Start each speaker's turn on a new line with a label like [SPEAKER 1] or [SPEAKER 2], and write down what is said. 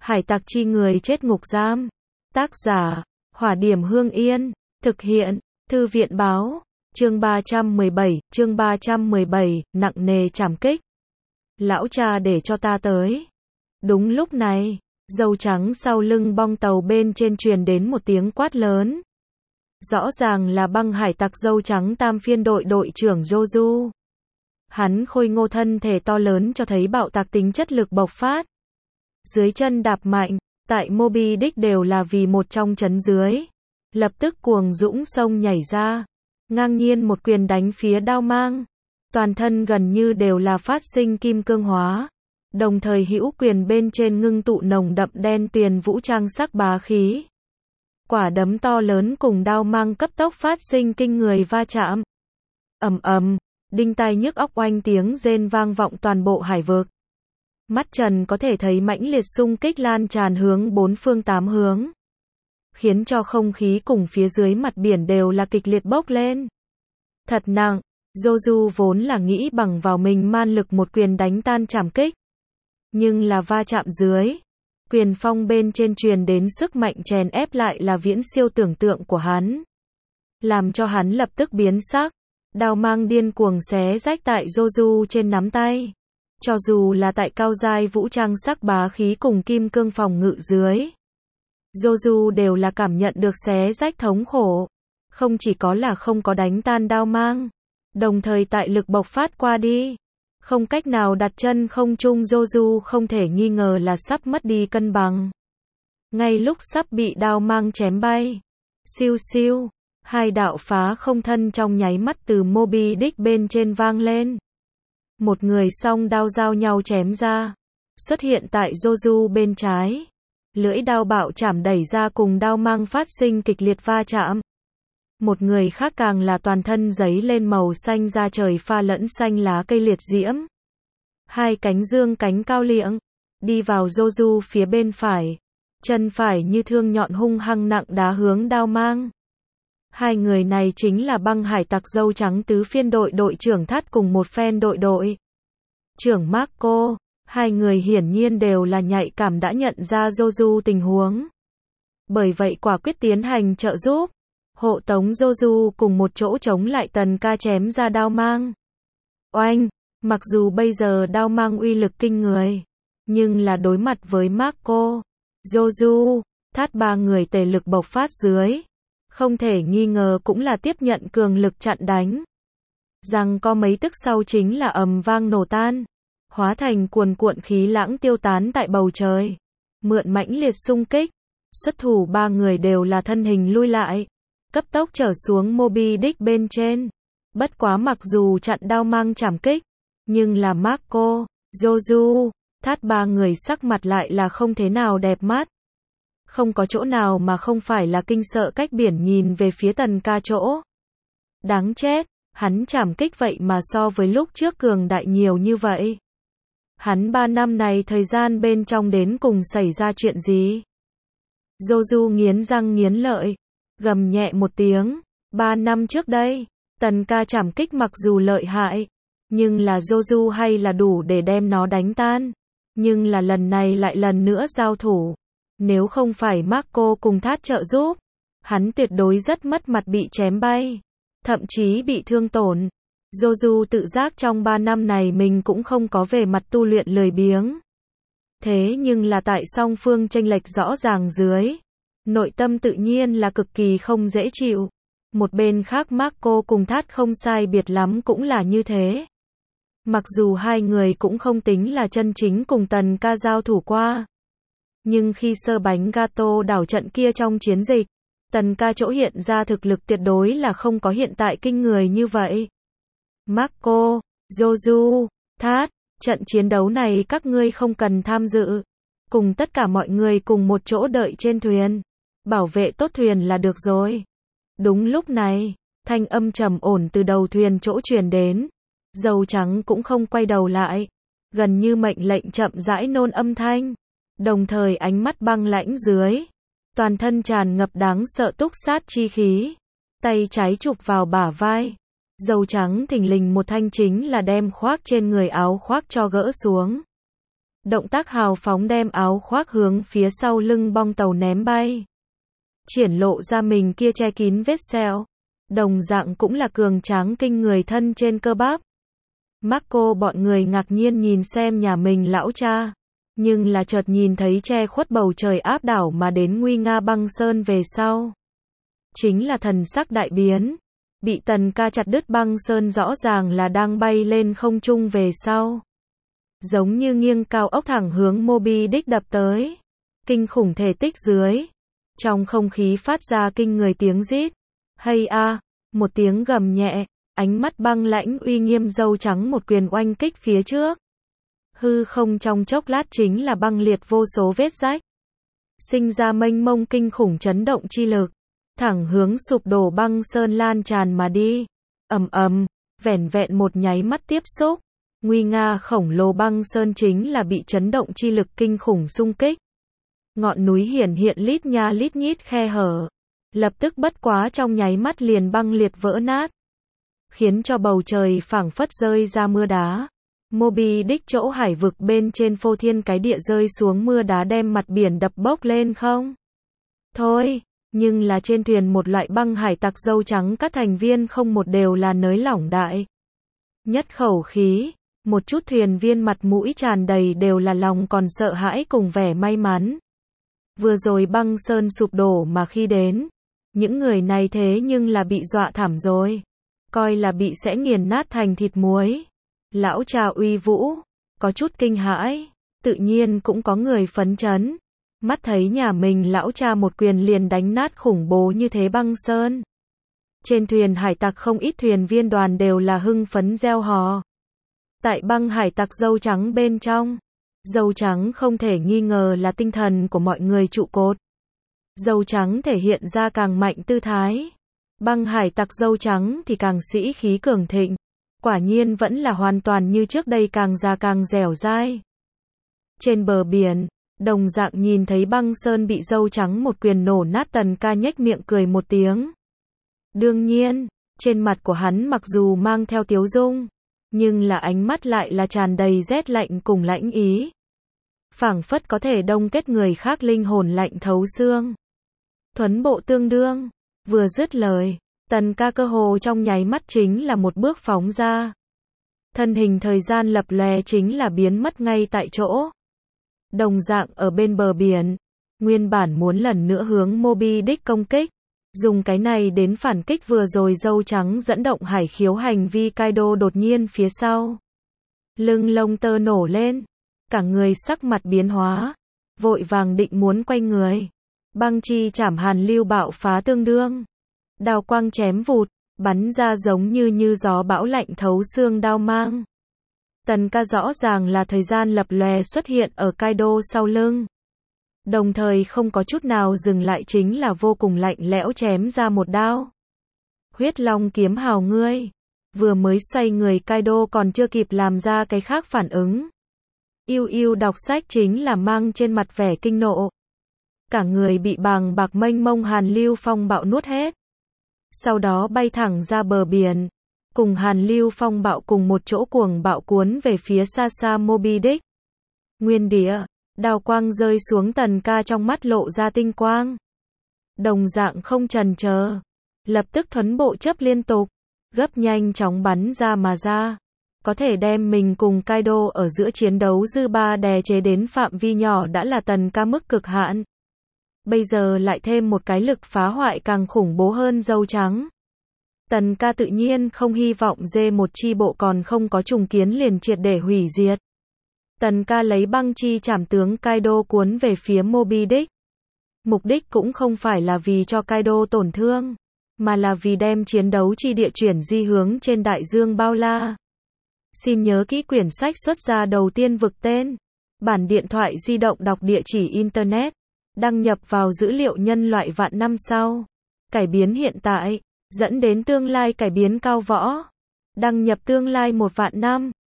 [SPEAKER 1] Hải tặc chi người chết ngục giam. Tác giả, Hỏa Điểm Hương Yên. Thực hiện, Thư viện báo. Chương 317, nặng nề trảm kích. Lão cha để cho ta tới. Đúng lúc này, dâu trắng sau lưng bong tàu bên trên truyền đến một tiếng quát lớn. Rõ ràng là băng hải tặc dâu trắng tam phiên đội đội trưởng Joju. Hắn khôi ngô thân thể to lớn cho thấy bạo tạc tính chất lực bộc phát. Dưới chân đạp mạnh, tại Moby Dick đều là vì một trong chấn dưới. Lập tức cuồng dũng sông nhảy ra, ngang nhiên một quyền đánh phía đao mang. Toàn thân gần như đều là phát sinh kim cương hóa. Đồng thời hữu quyền bên trên ngưng tụ nồng đậm đen tuyền vũ trang sắc bá khí. Quả đấm to lớn cùng đao mang cấp tốc phát sinh kinh người va chạm. Ầm ầm, đinh tai nhức óc oanh tiếng rên vang vọng toàn bộ hải vực. Mắt trần có thể thấy mãnh liệt xung kích lan tràn hướng bốn phương tám hướng, khiến cho không khí cùng phía dưới mặt biển đều là kịch liệt bốc lên. Thật nặng, Joju vốn là nghĩ bằng vào mình man lực một quyền đánh tan trảm kích. Nhưng là va chạm dưới, quyền phong bên trên truyền đến sức mạnh chèn ép lại là viễn siêu tưởng tượng của hắn. Làm cho hắn lập tức biến sắc, đao mang điên cuồng xé rách tại Joju trên nắm tay. Cho dù là tại cao giai vũ trang sắc bá khí cùng kim cương phòng ngự dưới, Joju đều là cảm nhận được xé rách thống khổ. Không chỉ có là không có đánh tan đao mang, đồng thời tại lực bộc phát qua đi, không cách nào đặt chân không trung, Joju không thể nghi ngờ là sắp mất đi cân bằng. Ngay lúc sắp bị đao mang chém bay, siêu siêu, hai đạo phá không thân trong nháy mắt từ Moby Dick bên trên vang lên. Một người song đao giao nhau chém ra, xuất hiện tại Joju bên trái. Lưỡi đao bạo chảm đẩy ra cùng đao mang phát sinh kịch liệt va chạm. Một người khác càng là toàn thân giấy lên màu xanh da trời pha lẫn xanh lá cây liệt diễm. Hai cánh dương cánh cao liệng, đi vào Joju phía bên phải. Chân phải như thương nhọn hung hăng nặng đá hướng đao mang. Hai người này chính là băng hải tặc dâu trắng tứ phiên đội đội trưởng Thát cùng một phen đội trưởng Marco. Hai người hiển nhiên đều là nhạy cảm đã nhận ra Joju tình huống. Bởi vậy quả quyết tiến hành trợ giúp, hộ tống Joju cùng một chỗ chống lại tần ca chém ra đao mang. Oanh, mặc dù bây giờ đao mang uy lực kinh người, nhưng là đối mặt với Marco, Joju, Thát ba người tề lực bộc phát dưới, không thể nghi ngờ cũng là tiếp nhận cường lực chặn đánh. Rằng có mấy tức sau chính là ầm vang nổ tan, hóa thành cuồn cuộn khí lãng tiêu tán tại bầu trời. Mượn mãnh liệt xung kích, xuất thủ ba người đều là thân hình lui lại, cấp tốc trở xuống Moby Dick bên trên. Bất quá mặc dù chặn đao mang trảm kích, nhưng là Marco, Joju, Thát ba người sắc mặt lại là không thế nào đẹp mắt. Không có chỗ nào mà không phải là kinh sợ cách biển nhìn về phía tần ca chỗ. Đáng chết, hắn trảm kích vậy mà so với lúc trước cường đại nhiều như vậy. Hắn 3 năm này thời gian bên trong đến cùng xảy ra chuyện gì? Joju nghiến răng nghiến lợi, gầm nhẹ một tiếng. 3 năm trước đây, tần ca trảm kích mặc dù lợi hại, nhưng là Joju hay là đủ để đem nó đánh tan. Nhưng là lần này lại lần nữa giao thủ. Nếu không phải Marco cùng Thát trợ giúp, hắn tuyệt đối rất mất mặt bị chém bay, thậm chí bị thương tổn. Joju tự giác trong 3 năm này mình cũng không có về mặt tu luyện lười biếng. Thế nhưng là tại song phương chênh lệch rõ ràng dưới, nội tâm tự nhiên là cực kỳ không dễ chịu. Một bên khác Marco cùng Thát không sai biệt lắm cũng là như thế. Mặc dù hai người cũng không tính là chân chính cùng tần ca giao thủ qua. Nhưng khi sơ bánh gato đảo trận kia trong chiến dịch, tần ca chỗ hiện ra thực lực tuyệt đối là không có hiện tại kinh người như vậy. Marco, Joju, Thát, trận chiến đấu này các ngươi không cần tham dự. Cùng tất cả mọi người cùng một chỗ đợi trên thuyền. Bảo vệ tốt thuyền là được rồi. Đúng lúc này, thanh âm trầm ổn từ đầu thuyền chỗ truyền đến. Dâu trắng cũng không quay đầu lại. Gần như mệnh lệnh chậm rãi nôn âm thanh. Đồng thời ánh mắt băng lãnh dưới. Toàn thân tràn ngập đáng sợ túc sát chi khí. Tay trái chụp vào bả vai. Dâu trắng thình lình một thanh chính là đem khoác trên người áo khoác cho gỡ xuống. Động tác hào phóng đem áo khoác hướng phía sau lưng bong tàu ném bay. Triển lộ ra mình kia che kín vết sẹo. Đồng dạng cũng là cường tráng kinh người thân trên cơ bắp. Marco bọn người ngạc nhiên nhìn xem nhà mình lão cha. Nhưng là chợt nhìn thấy che khuất bầu trời áp đảo mà đến nguy nga băng sơn về sau. Chính là thần sắc đại biến. Bị Tần Ca chặt đứt băng sơn rõ ràng là đang bay lên không trung về sau. Giống như nghiêng cao ốc thẳng hướng Moby Dick đập tới. Kinh khủng thể tích dưới. Trong không khí phát ra kinh người tiếng rít. Hay a, một tiếng gầm nhẹ, ánh mắt băng lãnh uy nghiêm râu trắng một quyền oanh kích phía trước. Hư không trong chốc lát chính là băng liệt vô số vết rách. Sinh ra mênh mông kinh khủng chấn động chi lực. Thẳng hướng sụp đổ băng sơn lan tràn mà đi. Ầm ầm, vẻn vẹn một nháy mắt tiếp xúc. Nguy nga khổng lồ băng sơn chính là bị chấn động chi lực kinh khủng xung kích. Ngọn núi hiển hiện lít nha lít nhít khe hở. Lập tức bất quá trong nháy mắt liền băng liệt vỡ nát. Khiến cho bầu trời phảng phất rơi ra mưa đá. Moby Dick chỗ hải vực bên trên phô thiên cái địa rơi xuống mưa đá đem mặt biển đập bốc lên không? Thôi, nhưng là trên thuyền một loại băng hải tặc dâu trắng các thành viên không một đều là nới lỏng đại. Nhất khẩu khí, một chút thuyền viên mặt mũi tràn đầy đều là lòng còn sợ hãi cùng vẻ may mắn. Vừa rồi băng sơn sụp đổ mà khi đến, những người này thế nhưng là bị dọa thảm rồi. Coi là bị sẽ nghiền nát thành thịt muối. Lão cha uy vũ, có chút kinh hãi, tự nhiên cũng có người phấn chấn. Mắt thấy nhà mình lão cha một quyền liền đánh nát khủng bố như thế băng sơn. Trên thuyền hải tặc không ít thuyền viên đoàn đều là hưng phấn reo hò. Tại băng hải tặc dâu trắng bên trong, dâu trắng không thể nghi ngờ là tinh thần của mọi người trụ cột. Dâu trắng thể hiện ra càng mạnh tư thái. Băng hải tặc dâu trắng thì càng sĩ khí cường thịnh. Quả nhiên vẫn là hoàn toàn như trước đây càng già càng dẻo dai. Trên bờ biển, đồng dạng nhìn thấy băng sơn bị dâu trắng một quyền nổ nát, Tần Ca nhếch miệng cười một tiếng. Đương nhiên, trên mặt của hắn mặc dù mang theo tiếu dung, nhưng là ánh mắt lại là tràn đầy rét lạnh cùng lãnh ý. Phảng phất có thể đông kết người khác linh hồn lạnh thấu xương. Thuấn bộ tương đương, vừa dứt lời, Tần Ca cơ hồ trong nháy mắt chính là một bước phóng ra. Thân hình thời gian lập lòe chính là biến mất ngay tại chỗ. Đồng dạng ở bên bờ biển, nguyên bản muốn lần nữa hướng Moby Dick công kích, dùng cái này đến phản kích vừa rồi dâu trắng dẫn động hải khiếu hành vi Kaido đột nhiên phía sau. Lưng lông tơ nổ lên, cả người sắc mặt biến hóa, vội vàng định muốn quay người. Băng chi chảm hàn lưu bạo phá tương đương. Đao quang chém vụt, bắn ra giống như gió bão lạnh thấu xương đao mang. Tần Ca rõ ràng là thời gian lập lòe xuất hiện ở Kaido sau lưng. Đồng thời không có chút nào dừng lại chính là vô cùng lạnh lẽo chém ra một đao. Huyết Long kiếm hào ngươi. Vừa mới xoay người Kaido còn chưa kịp làm ra cái khác phản ứng. Yêu đọc sách chính là mang trên mặt vẻ kinh nộ. Cả người bị bàng bạc mênh mông hàn lưu phong bạo nuốt hết. Sau đó bay thẳng ra bờ biển. Cùng hàn lưu phong bạo cùng một chỗ cuồng bạo cuốn về phía xa xa Moby Dick. Nguyên địa, đao quang rơi xuống, Tần Ca trong mắt lộ ra tinh quang. Đồng dạng không chần chờ, lập tức thuấn bộ chấp liên tục, gấp nhanh chóng bắn ra mà ra. Có thể đem mình cùng Kaido ở giữa chiến đấu dư ba đè chế đến phạm vi nhỏ đã là Tần Ca mức cực hạn. Bây giờ lại thêm một cái lực phá hoại càng khủng bố hơn dâu trắng. Tần Ca tự nhiên không hy vọng D1 chi bộ còn không có trùng kiến liền triệt để hủy diệt. Tần Ca lấy băng chi chảm tướng Kaido cuốn về phía Moby Dick. Mục đích cũng không phải là vì cho Kaido tổn thương, mà là vì đem chiến đấu chi địa chuyển di hướng trên đại dương bao la. Xin nhớ kỹ quyển sách xuất ra đầu tiên vực tên. Bản điện thoại di động đọc địa chỉ Internet. Đăng nhập vào dữ liệu nhân loại vạn năm sau. Cải biến hiện tại, dẫn đến tương lai cải biến cao võ. Đăng nhập tương lai 1 vạn năm.